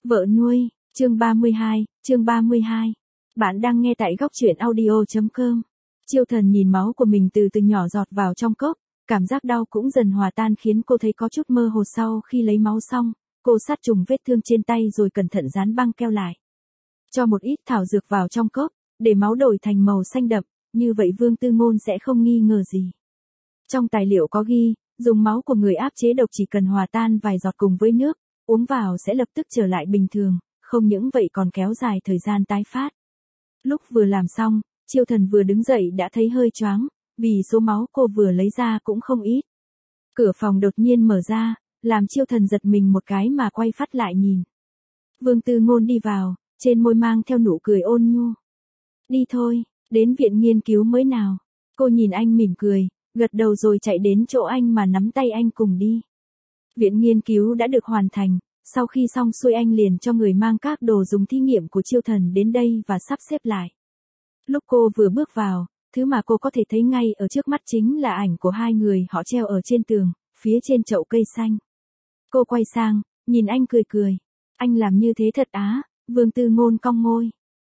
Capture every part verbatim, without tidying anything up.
Vợ nuôi, chương ba mươi hai, chương ba mươi hai. Bạn đang nghe tại góc truyện audio.com. Chiêu Thần nhìn máu của mình từ từ nhỏ giọt vào trong cốc, cảm giác đau cũng dần hòa tan khiến cô thấy có chút mơ hồ. Sau khi lấy máu xong, cô sát trùng vết thương trên tay rồi cẩn thận dán băng keo lại. Cho một ít thảo dược vào trong cốc, để máu đổi thành màu xanh đậm, như vậy Vương Tư Ngôn sẽ không nghi ngờ gì. Trong tài liệu có ghi, dùng máu của người áp chế độc chỉ cần hòa tan vài giọt cùng với nước, uống vào sẽ lập tức trở lại bình thường, không những vậy còn kéo dài thời gian tái phát. Lúc vừa làm xong, Chiêu Thần vừa đứng dậy đã thấy hơi choáng, vì số máu cô vừa lấy ra cũng không ít. Cửa phòng đột nhiên mở ra, làm Chiêu Thần giật mình một cái mà quay phát lại nhìn. Vương Tư Ngôn đi vào, trên môi mang theo nụ cười ôn nhu. Đi thôi, đến viện nghiên cứu mới nào. Cô nhìn anh mỉm cười, gật đầu rồi chạy đến chỗ anh mà nắm tay anh cùng đi. Viện nghiên cứu đã được hoàn thành, sau khi xong xuôi anh liền cho người mang các đồ dùng thí nghiệm của Chiêu Thần đến đây và sắp xếp lại. Lúc cô vừa bước vào, thứ mà cô có thể thấy ngay ở trước mắt chính là ảnh của hai người họ treo ở trên tường, phía trên chậu cây xanh. Cô quay sang, nhìn anh cười cười. Anh làm như thế thật á, Vương Tư Ngôn cong môi.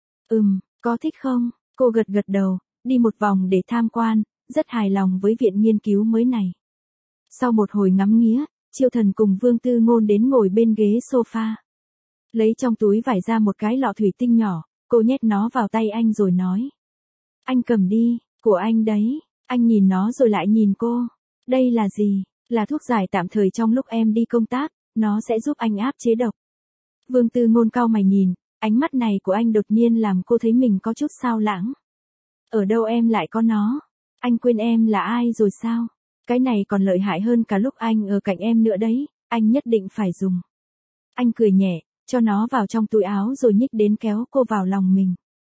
Ừm, có thích không? Cô gật gật đầu, đi một vòng để tham quan, rất hài lòng với viện nghiên cứu mới này. Sau một hồi ngắm nghía, Chiêu Thần cùng Vương Tư Ngôn đến ngồi bên ghế sofa. Lấy trong túi vải ra một cái lọ thủy tinh nhỏ, cô nhét nó vào tay anh rồi nói. Anh cầm đi, của anh đấy. Anh nhìn nó rồi lại nhìn cô. Đây là gì? Là thuốc giải tạm thời trong lúc em đi công tác, nó sẽ giúp anh áp chế độc. Vương Tư Ngôn cau mày nhìn, ánh mắt này của anh đột nhiên làm cô thấy mình có chút xao lãng. Ở đâu em lại có nó? Anh quên em là ai rồi sao? Cái này còn lợi hại hơn cả lúc anh ở cạnh em nữa đấy, anh nhất định phải dùng. Anh cười nhẹ, cho nó vào trong túi áo rồi nhích đến kéo cô vào lòng mình.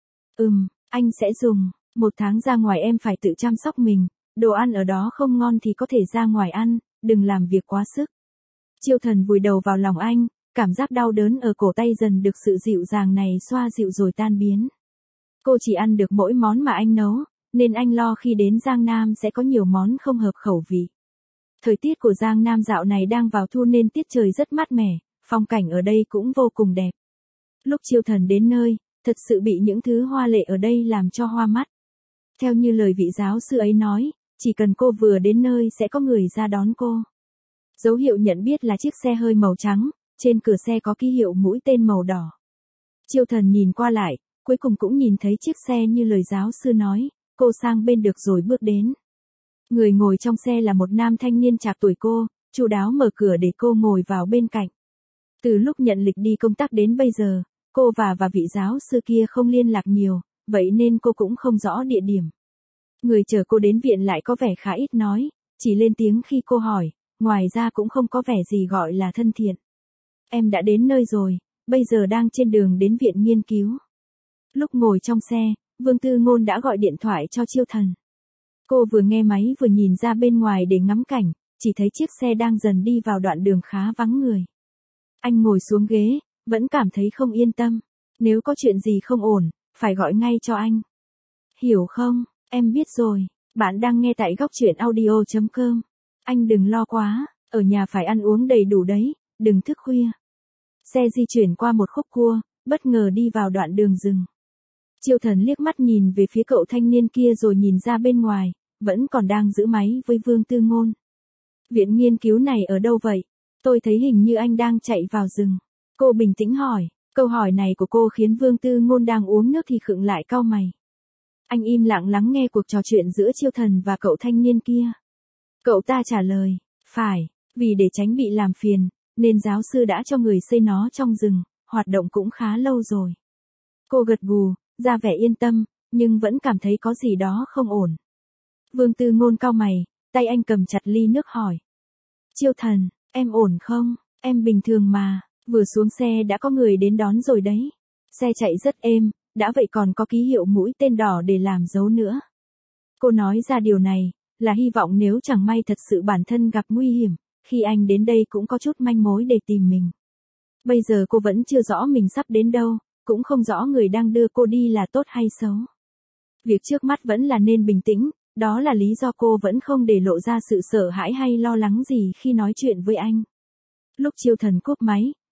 Ừm, anh sẽ dùng, một tháng ra ngoài em phải tự chăm sóc mình, đồ ăn ở đó không ngon thì có thể ra ngoài ăn, đừng làm việc quá sức. Chiêu Thần vùi đầu vào lòng anh, cảm giác đau đớn ở cổ tay dần được sự dịu dàng này xoa dịu rồi tan biến. Cô chỉ ăn được mỗi món mà anh nấu, nên anh lo khi đến Giang Nam sẽ có nhiều món không hợp khẩu vị. Thời tiết của Giang Nam dạo này đang vào thu nên tiết trời rất mát mẻ, phong cảnh ở đây cũng vô cùng đẹp. Lúc Chiêu Thần đến nơi, thật sự bị những thứ hoa lệ ở đây làm cho hoa mắt. Theo như lời vị giáo sư ấy nói, chỉ cần cô vừa đến nơi sẽ có người ra đón cô. Dấu hiệu nhận biết là chiếc xe hơi màu trắng, trên cửa xe có ký hiệu mũi tên màu đỏ. Chiêu Thần nhìn qua lại, cuối cùng cũng nhìn thấy chiếc xe như lời giáo sư nói, cô sang bên được rồi bước đến. Người ngồi trong xe là một nam thanh niên trạc tuổi cô, chu đáo mở cửa để cô ngồi vào bên cạnh. Từ lúc nhận lịch đi công tác đến bây giờ, cô và và vị giáo sư kia không liên lạc nhiều, vậy nên cô cũng không rõ địa điểm. Người chở cô đến viện lại có vẻ khá ít nói, chỉ lên tiếng khi cô hỏi, ngoài ra cũng không có vẻ gì gọi là thân thiện. Em đã đến nơi rồi, bây giờ đang trên đường đến viện nghiên cứu. Lúc ngồi trong xe, Vương Tư Ngôn đã gọi điện thoại cho Chiêu Thần. Cô vừa nghe máy vừa nhìn ra bên ngoài để ngắm cảnh, chỉ thấy chiếc xe đang dần đi vào đoạn đường khá vắng người. Anh ngồi xuống ghế, vẫn cảm thấy không yên tâm. Nếu có chuyện gì không ổn, phải gọi ngay cho anh. Hiểu không? Em biết rồi. Bạn đang nghe tại góc truyện audio.com. Anh đừng lo quá, ở nhà phải ăn uống đầy đủ đấy, đừng thức khuya. Xe di chuyển qua một khúc cua, bất ngờ đi vào đoạn đường rừng. Chiêu Thần liếc mắt nhìn về phía cậu thanh niên kia rồi nhìn ra bên ngoài, vẫn còn đang giữ máy với Vương Tư Ngôn. Viện nghiên cứu này ở đâu vậy? Tôi thấy hình như anh đang chạy vào rừng. Cô bình tĩnh hỏi, câu hỏi này của cô khiến Vương Tư Ngôn đang uống nước thì khựng lại cau mày. Anh im lặng lắng nghe cuộc trò chuyện giữa Chiêu Thần và cậu thanh niên kia. Cậu ta trả lời, phải, vì để tránh bị làm phiền, nên giáo sư đã cho người xây nó trong rừng, hoạt động cũng khá lâu rồi. Cô gật gù, ra vẻ yên tâm, nhưng vẫn cảm thấy có gì đó không ổn. Vương Tư Ngôn cau mày, tay anh cầm chặt ly nước hỏi. Chiêu Thần, em ổn không? Em bình thường mà, vừa xuống xe đã có người đến đón rồi đấy. Xe chạy rất êm, đã vậy còn có ký hiệu mũi tên đỏ để làm dấu nữa. Cô nói ra điều này, là hy vọng nếu chẳng may thật sự bản thân gặp nguy hiểm, khi anh đến đây cũng có chút manh mối để tìm mình. Bây giờ cô vẫn chưa rõ mình sắp đến đâu, cũng không rõ người đang đưa cô đi là tốt hay xấu. Việc trước mắt vẫn là nên bình tĩnh, đó là lý do cô vẫn không để lộ ra sự sợ hãi hay lo lắng gì khi nói chuyện với anh. Lúc Chiêu Thần cúp máy,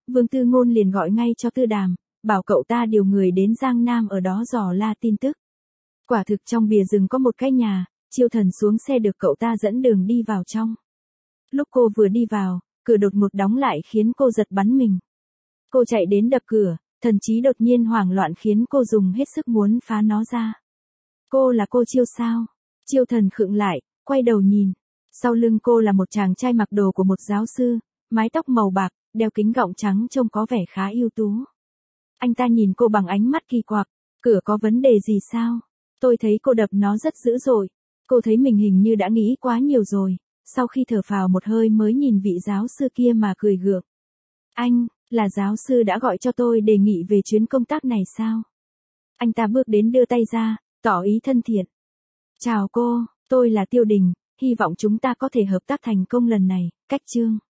Vương Tư Ngôn liền gọi ngay cho Tư Đàm, bảo cậu ta điều người đến Giang Nam ở đó dò la tin tức. Quả thực trong bìa rừng có một cái nhà, Chiêu Thần xuống xe được cậu ta dẫn đường đi vào trong. Lúc cô vừa đi vào, cửa đột ngột đóng lại khiến cô giật bắn mình. Cô chạy đến đập cửa, thần trí đột nhiên hoảng loạn khiến cô dùng hết sức muốn phá nó ra. Cô là cô Chiêu sao? Chiêu Thần khựng lại, quay đầu nhìn. Sau lưng cô là một chàng trai mặc đồ của một giáo sư, mái tóc màu bạc, đeo kính gọng trắng trông có vẻ khá ưu tú. Anh ta nhìn cô bằng ánh mắt kỳ quặc, cửa có vấn đề gì sao? Tôi thấy cô đập nó rất dữ dội. Cô thấy mình hình như đã nghĩ quá nhiều rồi, sau khi thở phào một hơi mới nhìn vị giáo sư kia mà cười gượng. Anh, là giáo sư đã gọi cho tôi đề nghị về chuyến công tác này sao? Anh ta bước đến đưa tay ra, tỏ ý thân thiện. Chào cô, tôi là Tiêu Đình, hy vọng chúng ta có thể hợp tác thành công lần này, cách chương.